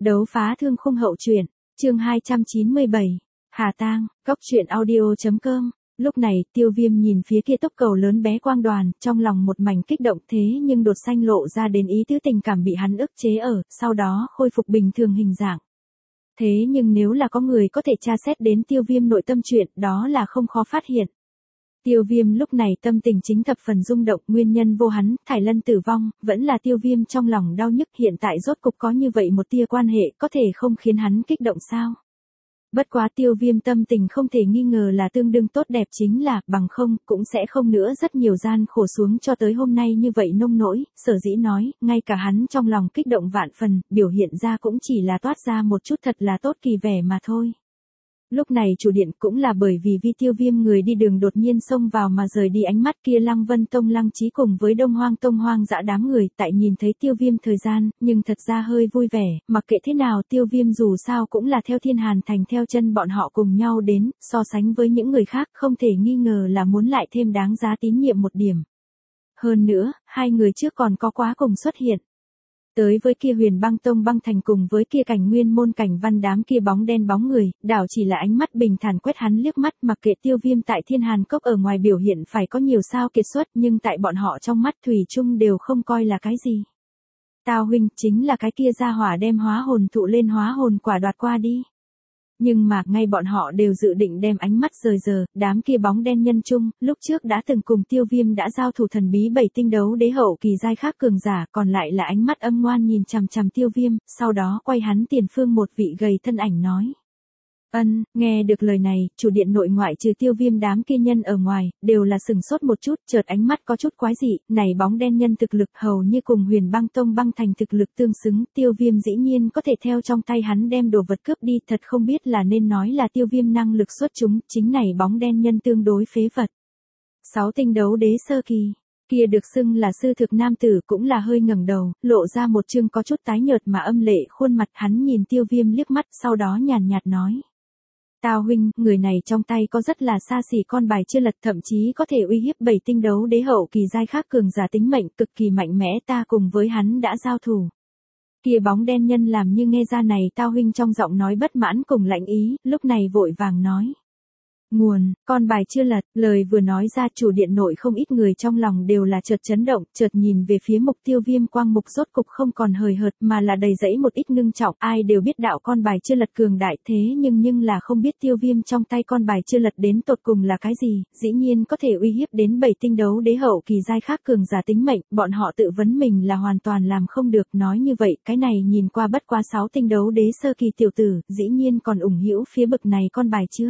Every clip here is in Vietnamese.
Đấu phá thương khung hậu truyện, chương 297, Hà Tang, góc truyện audio.com. Lúc này, Tiêu Viêm nhìn phía kia tốc cầu lớn bé quang đoàn, trong lòng một mảnh kích động thế nhưng đột xanh lộ ra đến ý tứ tình cảm bị hắn ức chế ở, sau đó khôi phục bình thường hình dạng. Thế nhưng nếu là có người có thể tra xét đến Tiêu Viêm nội tâm chuyện, đó là không khó phát hiện. Tiêu Viêm lúc này tâm tình chính thập phần rung động, nguyên nhân vô hắn, Thải Lân tử vong, vẫn là Tiêu Viêm trong lòng đau nhức, hiện tại rốt cục có như vậy một tia quan hệ, có thể không khiến hắn kích động sao? Bất quá Tiêu Viêm tâm tình không thể nghi ngờ là tương đương tốt đẹp, chính là, bằng không, cũng sẽ không nữa rất nhiều gian khổ xuống cho tới hôm nay như vậy nông nỗi, sở dĩ nói, ngay cả hắn trong lòng kích động vạn phần, biểu hiện ra cũng chỉ là toát ra một chút thật là tốt kỳ vẻ mà thôi. Lúc này chủ điện cũng là bởi vì Tiêu Viêm người đi đường đột nhiên xông vào mà rời đi ánh mắt kia Lăng Vân Tông Lăng Chí cùng với Đông Hoang Tông hoang dã đám người tại nhìn thấy Tiêu Viêm thời gian, nhưng thật ra hơi vui vẻ, mặc kệ thế nào Tiêu Viêm dù sao cũng là theo Thiên Hàn Thành theo chân bọn họ cùng nhau đến, so sánh với những người khác không thể nghi ngờ là muốn lại thêm đáng giá tín nhiệm một điểm. Hơn nữa, hai người trước còn có quá cùng xuất hiện. Tới với kia Huyền Băng Tông băng thành cùng với kia Cảnh Nguyên môn Cảnh Văn đám kia bóng đen bóng người, đảo chỉ là ánh mắt bình thản quét hắn liếc mắt, mặc kệ Tiêu Viêm tại Thiên Hàn Cốc ở ngoài biểu hiện phải có nhiều sao kiệt xuất, nhưng tại bọn họ trong mắt thủy chung đều không coi là cái gì. Tào huynh chính là cái kia gia hỏa đem hóa hồn thụ lên hóa hồn quả đoạt qua đi. Nhưng mà ngay bọn họ đều dự định đem ánh mắt rời giờ, đám kia bóng đen nhân chung, lúc trước đã từng cùng Tiêu Viêm đã giao thủ thần bí 7 tinh đấu đế hậu kỳ giai khác cường giả, còn lại là ánh mắt âm ngoan nhìn chằm chằm Tiêu Viêm, sau đó quay hắn tiền phương một vị gầy thân ảnh nói. Nghe được lời này, chủ điện nội ngoại trừ Tiêu Viêm đám kia nhân ở ngoài, đều là sừng sốt một chút, chợt ánh mắt có chút quái dị, này bóng đen nhân thực lực hầu như cùng Huyền Băng Tông băng thành thực lực tương xứng, Tiêu Viêm dĩ nhiên có thể theo trong tay hắn đem đồ vật cướp đi, thật không biết là nên nói là Tiêu Viêm năng lực xuất chúng, chính này bóng đen nhân tương đối phế vật. 6 tinh đấu đế sơ kỳ. Kia được xưng là sư thực nam tử cũng là hơi ngẩng đầu, lộ ra một trương có chút tái nhợt mà âm lệ khuôn mặt, hắn nhìn Tiêu Viêm liếc mắt, sau đó nhàn nhạt nói. Tào huynh, người này trong tay có rất là xa xỉ con bài chưa lật, thậm chí có thể uy hiếp 7 tinh đấu đế hậu kỳ giai khác cường giả tính mệnh, cực kỳ mạnh mẽ, ta cùng với hắn đã giao thủ. Kia bóng đen nhân làm như nghe ra này, Tào huynh trong giọng nói bất mãn cùng lạnh ý, lúc này vội vàng nói. Nguồn, con bài chưa lật, lời vừa nói ra chủ điện nội không ít người trong lòng đều là chợt chấn động, chợt nhìn về phía mục Tiêu Viêm quang mục rốt cục không còn hời hợt mà là đầy dẫy một ít ngưng trọng, ai đều biết đạo con bài chưa lật cường đại thế nhưng là không biết Tiêu Viêm trong tay con bài chưa lật đến tột cùng là cái gì, dĩ nhiên có thể uy hiếp đến 7 tinh đấu đế hậu kỳ giai khác cường giả tính mệnh, bọn họ tự vấn mình là hoàn toàn làm không được, nói như vậy, cái này nhìn qua bất quá 6 tinh đấu đế sơ kỳ tiểu tử, dĩ nhiên còn ủng hữu phía bực này con bài chưa?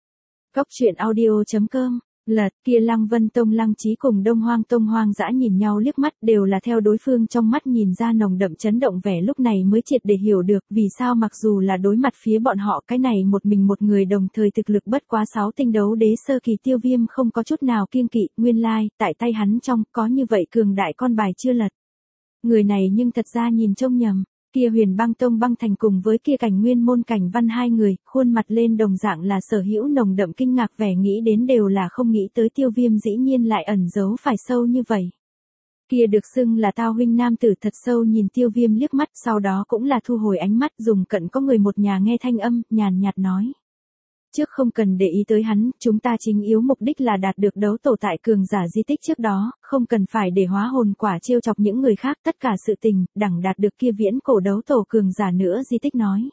Góc truyện audio.com, lật kia Lăng Vân Tông Lăng Chí cùng Đông Hoang Tông hoang dã nhìn nhau liếc mắt, đều là theo đối phương trong mắt nhìn ra nồng đậm chấn động vẻ, lúc này mới triệt để hiểu được vì sao mặc dù là đối mặt phía bọn họ cái này một mình một người đồng thời thực lực bất quá 6 tinh đấu đế sơ kỳ Tiêu Viêm không có chút nào kiêng kỵ, nguyên lai, tại tay hắn trong có như vậy cường đại con bài chưa lật. Người này nhưng thật ra nhìn trông nhầm. Kia Huyền Băng Tông băng thành cùng với kia Cảnh Nguyên môn Cảnh Văn hai người, khuôn mặt lên đồng dạng là sở hữu nồng đậm kinh ngạc vẻ, nghĩ đến đều là không nghĩ tới Tiêu Viêm dĩ nhiên lại ẩn giấu phải sâu như vậy. Kia được xưng là Tào huynh nam tử thật sâu nhìn Tiêu Viêm liếc mắt, sau đó cũng là thu hồi ánh mắt, dùng cận có người một nhà nghe thanh âm, nhàn nhạt nói. Trước không cần để ý tới hắn, chúng ta chính yếu mục đích là đạt được đấu tổ tại cường giả di tích trước đó, không cần phải để hóa hồn quả trêu chọc những người khác, tất cả sự tình, đẳng đạt được kia viễn cổ đấu tổ cường giả nữa di tích nói.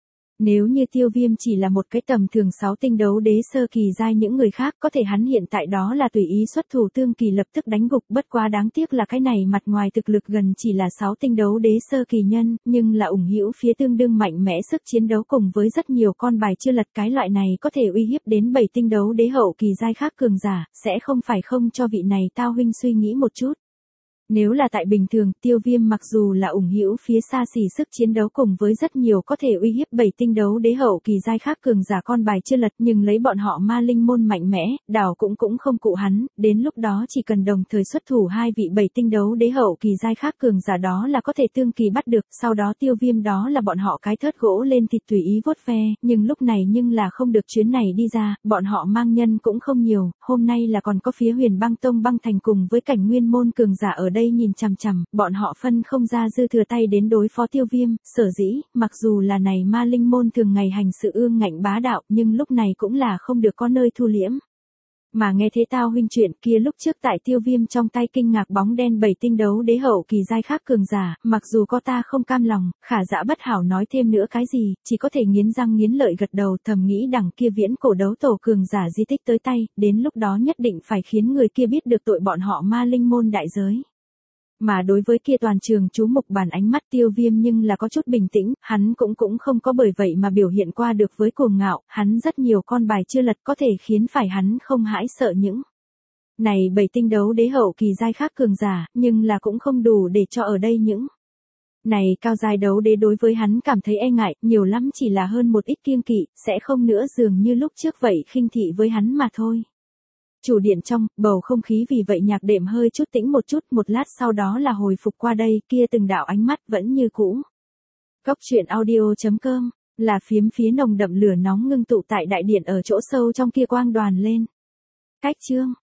Nếu như Tiêu Viêm chỉ là một cái tầm thường 6 tinh đấu đế sơ kỳ giai những người khác, có thể hắn hiện tại đó là tùy ý xuất thủ tương kỳ lập tức đánh gục, bất quá đáng tiếc là cái này mặt ngoài thực lực gần chỉ là 6 tinh đấu đế sơ kỳ nhân, nhưng là ủng hữu phía tương đương mạnh mẽ sức chiến đấu cùng với rất nhiều con bài chưa lật, cái loại này có thể uy hiếp đến 7 tinh đấu đế hậu kỳ giai khác cường giả, sẽ không phải không cho vị này Tao huynh suy nghĩ một chút. Nếu là tại bình thường, Tiêu Viêm mặc dù là ủng hữu phía xa xỉ sức chiến đấu cùng với rất nhiều có thể uy hiếp 7 tinh đấu đế hậu kỳ giai khác cường giả con bài chưa lật, nhưng lấy bọn họ ma linh môn mạnh mẽ, đảo cũng không cụ hắn, đến lúc đó chỉ cần đồng thời xuất thủ hai vị 7 tinh đấu đế hậu kỳ giai khác cường giả đó là có thể tương kỳ bắt được, sau đó Tiêu Viêm đó là bọn họ cái thớt gỗ lên thịt tùy ý vuốt ve, nhưng lúc này nhưng là không được chuyến này đi ra, bọn họ mang nhân cũng không nhiều, hôm nay là còn có phía Huyền Băng Tông băng thành cùng với Cảnh Nguyên môn cường giả ở đây đây nhìn chằm chằm, bọn họ phân không ra dư thừa tay đến đối phó Tiêu Viêm, sở dĩ, mặc dù là này ma linh môn thường ngày hành sự ương ngạnh bá đạo, nhưng lúc này cũng là không được có nơi thu liễm. Mà nghe thế tao huynh chuyện kia lúc trước tại Tiêu Viêm trong tay kinh ngạc bóng đen 7 tinh đấu đế hậu kỳ giai khác cường giả, mặc dù có ta không cam lòng, Khả Dã bất hảo nói thêm nữa cái gì, chỉ có thể nghiến răng nghiến lợi gật đầu, thầm nghĩ đằng kia viễn cổ đấu tổ cường giả di tích tới tay, đến lúc đó nhất định phải khiến người kia biết được tội bọn họ ma linh môn đại giới. Mà đối với kia toàn trường chú mục bàn ánh mắt Tiêu Viêm nhưng là có chút bình tĩnh, hắn cũng không có bởi vậy mà biểu hiện qua được với cuồng ngạo, hắn rất nhiều con bài chưa lật có thể khiến phải hắn không hãi sợ những. Này 7 tinh đấu đế hậu kỳ giai khác cường giả, nhưng là cũng không đủ để cho ở đây những. Này cao giai đấu đế đối với hắn cảm thấy e ngại, nhiều lắm chỉ là hơn một ít kiêng kỵ, sẽ không nữa dường như lúc trước vậy khinh thị với hắn mà thôi. Chủ điện trong, bầu không khí vì vậy nhạc đệm hơi chút tĩnh một lát sau đó là hồi phục qua đây, kia từng đạo ánh mắt vẫn như cũ. Góc truyện audio.com, là phiếm phía nồng đậm lửa nóng ngưng tụ tại đại điện ở chỗ sâu trong kia quang đoàn lên. Cách chương.